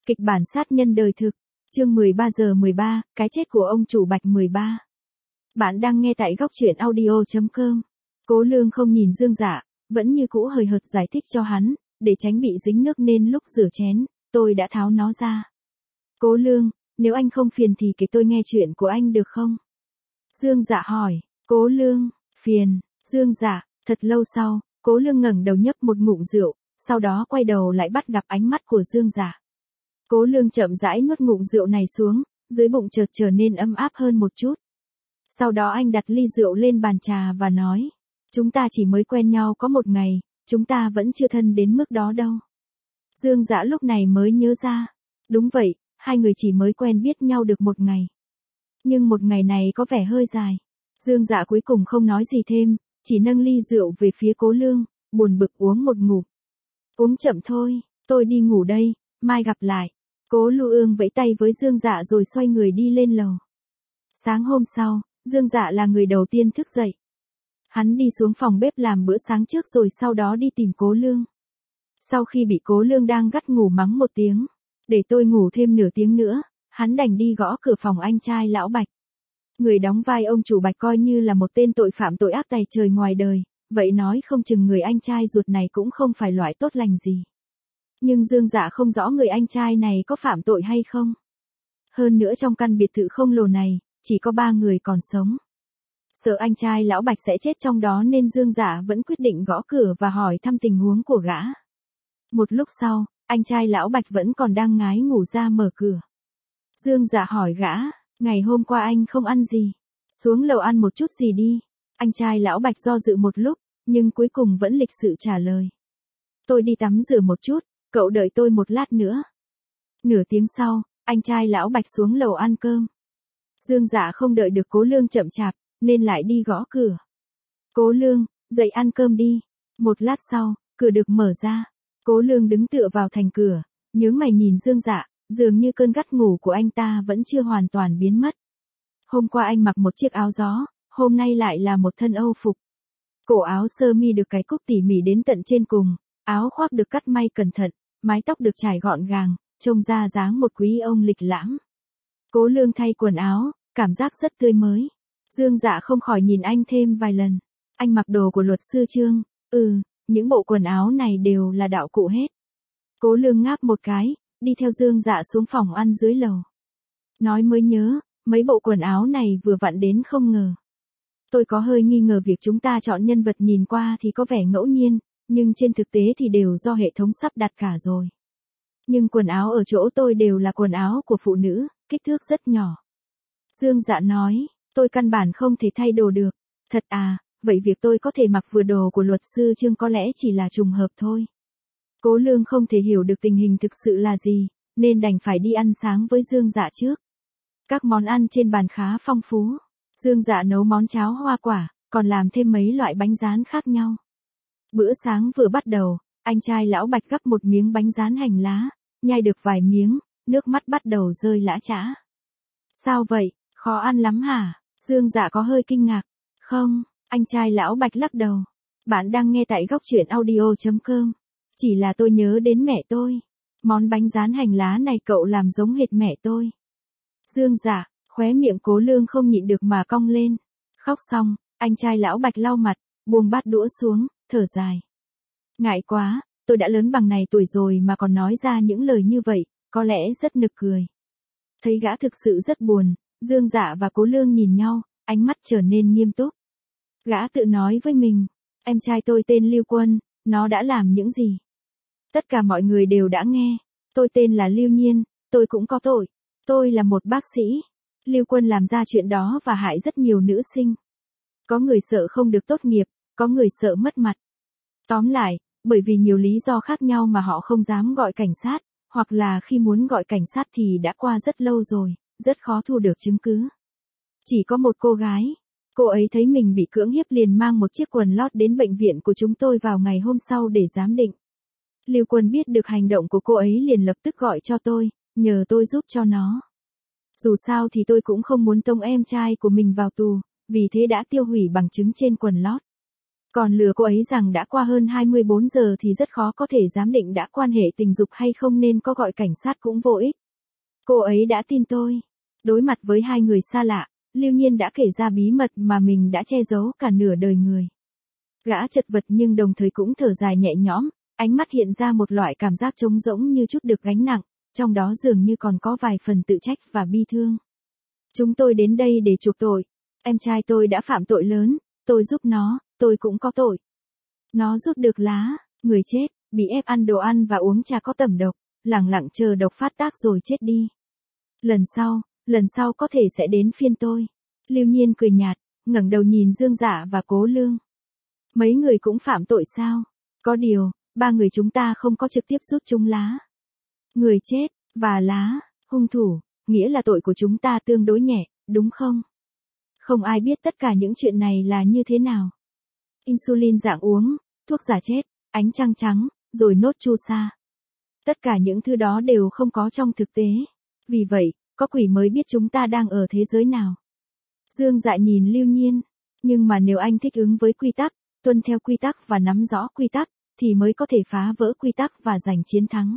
Kịch bản sát nhân đời thực. Chương 13/13, cái chết của ông chủ Bạch 13. Bạn đang nghe tại góc truyện audio.com. Cố Lương không nhìn Dương Dạ, vẫn như cũ hời hợt giải thích cho hắn, để tránh bị dính nước nên lúc rửa chén, tôi đã tháo nó ra. Cố Lương, nếu anh không phiền thì kể tôi nghe chuyện của anh được không? Dương Dạ hỏi. Cố Lương, phiền. Dương Dạ, thật lâu sau, Cố Lương ngẩng đầu nhấp một ngụm rượu, sau đó quay đầu lại bắt gặp ánh mắt của Dương Dạ. Cố Lương chậm rãi nuốt ngụm rượu này xuống, dưới bụng chợt trở nên ấm áp hơn một chút. Sau đó anh đặt ly rượu lên bàn trà và nói, chúng ta chỉ mới quen nhau có một ngày, chúng ta vẫn chưa thân đến mức đó đâu. Dương Dạ lúc này mới nhớ ra, đúng vậy, hai người chỉ mới quen biết nhau được một ngày. Nhưng một ngày này có vẻ hơi dài. Dương Dạ cuối cùng không nói gì thêm, chỉ nâng ly rượu về phía Cố Lương, buồn bực uống một ngụm. Uống chậm thôi, tôi đi ngủ đây, mai gặp lại. Cố Lưu Ương vẫy tay với Dương Dạ rồi xoay người đi lên lầu. Sáng hôm sau, Dương Dạ là người đầu tiên thức dậy. Hắn đi xuống phòng bếp làm bữa sáng trước rồi sau đó đi tìm Cố Lương. Sau khi bị Cố Lương đang gắt ngủ mắng một tiếng, để tôi ngủ thêm nửa tiếng nữa, hắn đành đi gõ cửa phòng anh trai lão Bạch. Người đóng vai ông chủ Bạch coi như là một tên tội phạm tội ác tày trời ngoài đời, vậy nói không chừng người anh trai ruột này cũng không phải loại tốt lành gì. Nhưng Dương Dạ không rõ người anh trai này có phạm tội hay không. Hơn nữa trong căn biệt thự không lồ này, chỉ có 3 người còn sống. Sợ anh trai lão Bạch sẽ chết trong đó nên Dương Dạ vẫn quyết định gõ cửa và hỏi thăm tình huống của gã. Một lúc sau, anh trai lão Bạch vẫn còn đang ngái ngủ ra mở cửa. Dương Dạ hỏi gã, ngày hôm qua anh không ăn gì, xuống lầu ăn một chút gì đi. Anh trai lão Bạch do dự một lúc, nhưng cuối cùng vẫn lịch sự trả lời. Tôi đi tắm rửa một chút, cậu đợi tôi một lát nữa. Nửa tiếng sau, anh trai lão Bạch xuống lầu ăn cơm. Dương Dạ không đợi được Cố Lương chậm chạp, nên lại đi gõ cửa. Cố Lương, dậy ăn cơm đi. Một lát sau, cửa được mở ra. Cố Lương đứng tựa vào thành cửa, nhướng mày nhìn Dương Dạ, dường như cơn gắt ngủ của anh ta vẫn chưa hoàn toàn biến mất. Hôm qua anh mặc một chiếc áo gió, hôm nay lại là một thân Âu phục. Cổ áo sơ mi được cài cúc tỉ mỉ đến tận trên cùng, áo khoác được cắt may cẩn thận, mái tóc được trải gọn gàng, trông ra dáng một quý ông lịch lãm. Cố Lương thay quần áo, cảm giác rất tươi mới. Dương Dạ không khỏi nhìn anh thêm vài lần. Anh mặc đồ của luật sư Trương, những bộ quần áo này đều là đạo cụ hết. Cố Lương ngáp một cái, đi theo Dương Dạ xuống phòng ăn dưới lầu. Nói mới nhớ, mấy bộ quần áo này vừa vặn đến không ngờ. Tôi có hơi nghi ngờ việc chúng ta chọn nhân vật nhìn qua thì có vẻ ngẫu nhiên, nhưng trên thực tế thì đều do hệ thống sắp đặt cả rồi. Nhưng quần áo ở chỗ tôi đều là quần áo của phụ nữ, kích thước rất nhỏ. Dương Dạ nói, tôi căn bản không thể thay đồ được. Thật à, vậy việc tôi có thể mặc vừa đồ của luật sư Trương có lẽ chỉ là trùng hợp thôi. Cố Lương không thể hiểu được tình hình thực sự là gì, nên đành phải đi ăn sáng với Dương Dạ trước. Các món ăn trên bàn khá phong phú. Dương Dạ nấu món cháo hoa quả, còn làm thêm mấy loại bánh rán khác nhau. Bữa sáng vừa bắt đầu, anh trai lão Bạch gắp một miếng bánh rán hành lá, nhai được vài miếng, nước mắt bắt đầu rơi lã chã. Sao vậy, khó ăn lắm hả? Dương Dạ có hơi kinh ngạc. Không, anh trai lão Bạch lắc đầu. Bạn đang nghe tại góc truyện audio.com. Chỉ là tôi nhớ đến mẹ tôi. Món bánh rán hành lá này cậu làm giống hệt mẹ tôi. Dương Dạ, khóe miệng Cố Lương không nhịn được mà cong lên. Khóc xong, anh trai lão Bạch lau mặt, buông bát đũa xuống, thở dài. Ngại quá, tôi đã lớn bằng này tuổi rồi mà còn nói ra những lời như vậy, có lẽ rất nực cười. Thấy gã thực sự rất buồn, Dương Dạ và Cố Lương nhìn nhau, ánh mắt trở nên nghiêm túc. Gã tự nói với mình, em trai tôi tên Lưu Quân, nó đã làm những gì? Tất cả mọi người đều đã nghe, tôi tên là Lưu Nhiên, tôi cũng có tội. Tôi là một bác sĩ. Lưu Quân làm ra chuyện đó và hại rất nhiều nữ sinh. Có người sợ không được tốt nghiệp, có người sợ mất mặt. Tóm lại, bởi vì nhiều lý do khác nhau mà họ không dám gọi cảnh sát, hoặc là khi muốn gọi cảnh sát thì đã qua rất lâu rồi, rất khó thu được chứng cứ. Chỉ có một cô gái, cô ấy thấy mình bị cưỡng hiếp liền mang một chiếc quần lót đến bệnh viện của chúng tôi vào ngày hôm sau để giám định. Lưu Quân biết được hành động của cô ấy liền lập tức gọi cho tôi, nhờ tôi giúp cho nó. Dù sao thì tôi cũng không muốn tống em trai của mình vào tù, vì thế đã tiêu hủy bằng chứng trên quần lót. Còn lừa cô ấy rằng đã qua hơn 24 giờ thì rất khó có thể giám định đã quan hệ tình dục hay không nên có gọi cảnh sát cũng vô ích. Cô ấy đã tin tôi. Đối mặt với hai người xa lạ, Lưu Nhiên đã kể ra bí mật mà mình đã che giấu cả nửa đời người. Gã chật vật nhưng đồng thời cũng thở dài nhẹ nhõm, ánh mắt hiện ra một loại cảm giác trống rỗng như chút được gánh nặng, trong đó dường như còn có vài phần tự trách và bi thương. Chúng tôi đến đây để chuộc tội. Em trai tôi đã phạm tội lớn, tôi giúp nó, tôi cũng có tội. Nó rút được lá, người chết, bị ép ăn đồ ăn và uống trà có tẩm độc, lẳng lặng chờ độc phát tác rồi chết đi. Lần sau có thể sẽ đến phiên tôi. Lưu Nhiên cười nhạt, ngẩng đầu nhìn Dương Dạ và Cố Lương. Mấy người cũng phạm tội sao? Có điều, ba người chúng ta không có trực tiếp rút chúng lá. Người chết, và lá, hung thủ, nghĩa là tội của chúng ta tương đối nhẹ, đúng không? Không ai biết tất cả những chuyện này là như thế nào. Insulin dạng uống, thuốc giả chết, ánh trăng trắng, rồi nốt chu sa. Tất cả những thứ đó đều không có trong thực tế. Vì vậy, có quỷ mới biết chúng ta đang ở thế giới nào. Dương Dạ nhìn Lưu Nhiên. Nhưng mà nếu anh thích ứng với quy tắc, tuân theo quy tắc và nắm rõ quy tắc, thì mới có thể phá vỡ quy tắc và giành chiến thắng.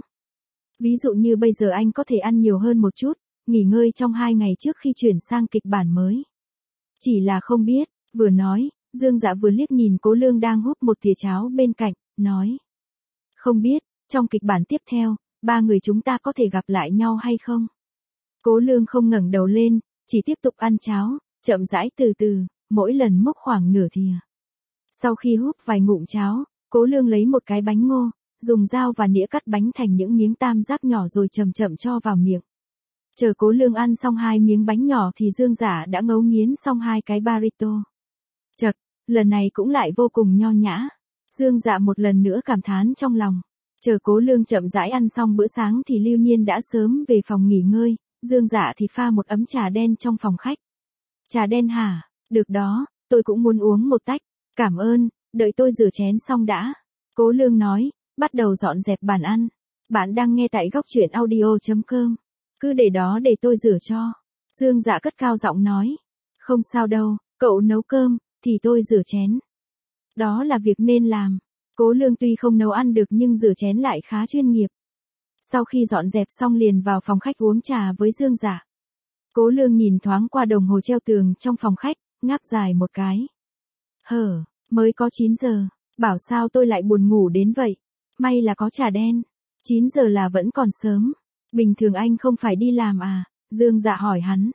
Ví dụ như bây giờ anh có thể ăn nhiều hơn một chút, nghỉ ngơi trong 2 ngày trước khi chuyển sang kịch bản mới. Chỉ là không biết, vừa nói, Dương Dạ vừa liếc nhìn Cố Lương đang húp một thìa cháo bên cạnh, nói. Không biết, trong kịch bản tiếp theo, ba người chúng ta có thể gặp lại nhau hay không? Cố Lương không ngẩng đầu lên, chỉ tiếp tục ăn cháo, chậm rãi từ từ, mỗi lần múc khoảng nửa thìa. Sau khi húp vài ngụm cháo, Cố Lương lấy một cái bánh ngô, dùng dao và nĩa cắt bánh thành những miếng tam giác nhỏ rồi chậm chậm cho vào miệng. Chờ Cố Lương ăn xong 2 miếng bánh nhỏ thì Dương Dạ đã ngấu nghiến xong 2 cái burrito. Chật, lần này cũng lại vô cùng nho nhã. Dương Dạ một lần nữa cảm thán trong lòng. Chờ Cố Lương chậm rãi ăn xong bữa sáng thì Lưu Nhiên đã sớm về phòng nghỉ ngơi, Dương Dạ thì pha một ấm trà đen trong phòng khách. Trà đen hả? Được đó, tôi cũng muốn uống một tách. Cảm ơn, đợi tôi rửa chén xong đã. Cố Lương nói, bắt đầu dọn dẹp bàn ăn. Bạn đang nghe tại góc truyện audio.com. Cứ để đó để tôi rửa cho. Dương Dạ cất cao giọng nói. Không sao đâu, cậu nấu cơm, thì tôi rửa chén. Đó là việc nên làm. Cố Lương tuy không nấu ăn được nhưng rửa chén lại khá chuyên nghiệp. Sau khi dọn dẹp xong liền vào phòng khách uống trà với Dương Dạ. Cố Lương nhìn thoáng qua đồng hồ treo tường trong phòng khách, ngáp dài một cái. Mới có 9 giờ, bảo sao tôi lại buồn ngủ đến vậy. May là có trà đen. 9 giờ là vẫn còn sớm. Bình thường anh không phải đi làm à? Dương Dạ hỏi hắn.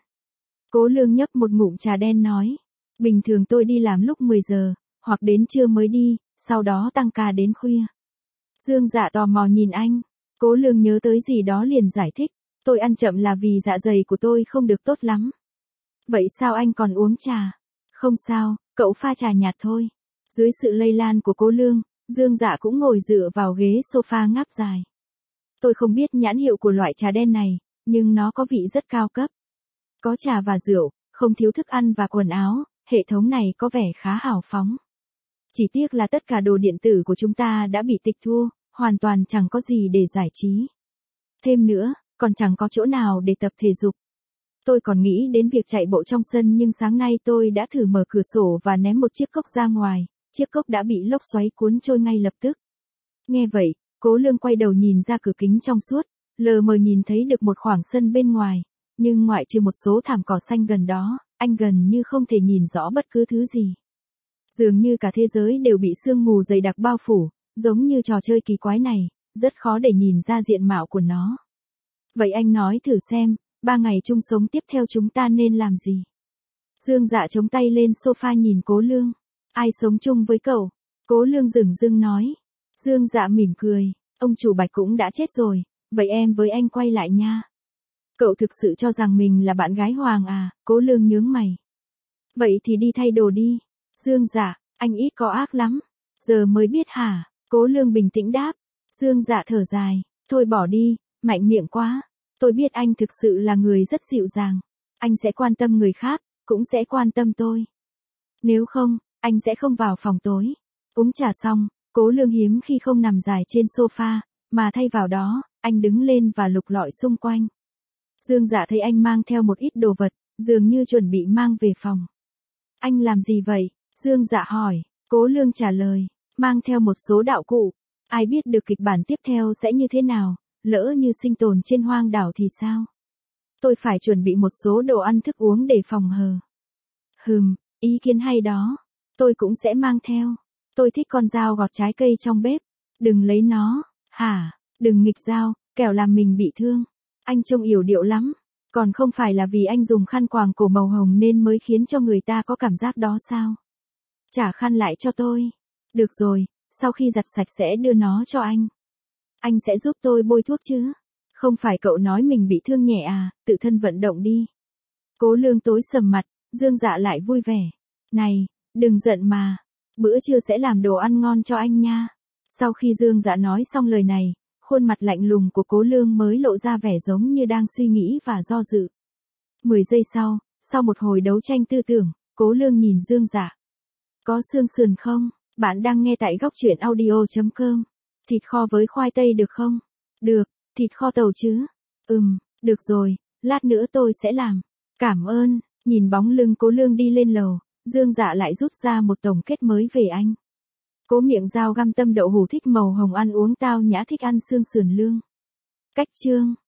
Cố Lương nhấp một ngụm trà đen nói. Bình thường tôi đi làm lúc 10 giờ, hoặc đến trưa mới đi, sau đó tăng ca đến khuya. Dương Dạ tò mò nhìn anh. Cố Lương nhớ tới gì đó liền giải thích. Tôi ăn chậm là vì dạ dày của tôi không được tốt lắm. Vậy sao anh còn uống trà? Không sao, cậu pha trà nhạt thôi. Dưới sự lây lan của Cố Lương, Dương Dạ cũng ngồi dựa vào ghế sofa ngáp dài. Tôi không biết nhãn hiệu của loại trà đen này, nhưng nó có vị rất cao cấp. Có trà và rượu, không thiếu thức ăn và quần áo, hệ thống này có vẻ khá hào phóng. Chỉ tiếc là tất cả đồ điện tử của chúng ta đã bị tịch thu, hoàn toàn chẳng có gì để giải trí. Thêm nữa, còn chẳng có chỗ nào để tập thể dục. Tôi còn nghĩ đến việc chạy bộ trong sân nhưng sáng nay tôi đã thử mở cửa sổ và ném một chiếc cốc ra ngoài, chiếc cốc đã bị lốc xoáy cuốn trôi ngay lập tức. Nghe vậy, Cố Lương quay đầu nhìn ra cửa kính trong suốt, lờ mờ nhìn thấy được một khoảng sân bên ngoài, nhưng ngoại trừ một số thảm cỏ xanh gần đó, anh gần như không thể nhìn rõ bất cứ thứ gì. Dường như cả thế giới đều bị sương mù dày đặc bao phủ, giống như trò chơi kỳ quái này, rất khó để nhìn ra diện mạo của nó. Vậy anh nói thử xem, 3 ngày chung sống tiếp theo chúng ta nên làm gì? Dương Dạ chống tay lên sofa nhìn Cố Lương. Ai sống chung với cậu? Cố Lương dửng dưng nói. Dương Dạ mỉm cười, ông chủ Bạch cũng đã chết rồi, vậy em với anh quay lại nha. Cậu thực sự cho rằng mình là bạn gái Hoàng à? Cố Lương nhướng mày. Vậy thì đi thay đồ đi. Dương Dạ, anh ít có ác lắm. Giờ mới biết hả? Cố Lương bình tĩnh đáp. Dương Dạ thở dài, thôi bỏ đi, mạnh miệng quá. Tôi biết anh thực sự là người rất dịu dàng. Anh sẽ quan tâm người khác, cũng sẽ quan tâm tôi. Nếu không, anh sẽ không vào phòng tối. Uống trà xong, Cố Lương hiếm khi không nằm dài trên sofa, mà thay vào đó, anh đứng lên và lục lọi xung quanh. Dương Dạ thấy anh mang theo một ít đồ vật, dường như chuẩn bị mang về phòng. Anh làm gì vậy? Dương Dạ hỏi. Cố Lương trả lời, mang theo một số đạo cụ. Ai biết được kịch bản tiếp theo sẽ như thế nào, lỡ như sinh tồn trên hoang đảo thì sao? Tôi phải chuẩn bị một số đồ ăn thức uống để phòng hờ. Ý kiến hay đó. Tôi cũng sẽ mang theo. Tôi thích con dao gọt trái cây trong bếp. Đừng lấy nó. Hả? Đừng nghịch dao, kẻo làm mình bị thương. Anh trông yểu điệu lắm. Còn không phải là vì anh dùng khăn quàng cổ màu hồng nên mới khiến cho người ta có cảm giác đó sao? Trả khăn lại cho tôi. Được rồi, sau khi giặt sạch sẽ đưa nó cho anh. Anh sẽ giúp tôi bôi thuốc chứ? Không phải cậu nói mình bị thương nhẹ à, tự thân vận động đi. Cố Lương tối sầm mặt, Dương Dạ lại vui vẻ. Này, đừng giận mà. Bữa trưa sẽ làm đồ ăn ngon cho anh nha. Sau khi Dương Dạ nói xong lời này, khuôn mặt lạnh lùng của Cố Lương mới lộ ra vẻ giống như đang suy nghĩ và do dự. 10 giây sau một hồi đấu tranh tư tưởng, Cố Lương nhìn Dương Dạ. Có xương sườn không? Bạn đang nghe tại góc truyện audio.com. Thịt kho với khoai tây được không? Được, thịt kho tàu chứ? Được rồi, lát nữa tôi sẽ làm. Cảm ơn. Nhìn bóng lưng Cố Lương đi lên lầu, Dương Dạ lại rút ra một tổng kết mới về anh. Cố miệng dao găm tâm đậu hủ thích màu hồng ăn uống tao nhã thích ăn xương sườn lương. Cách chương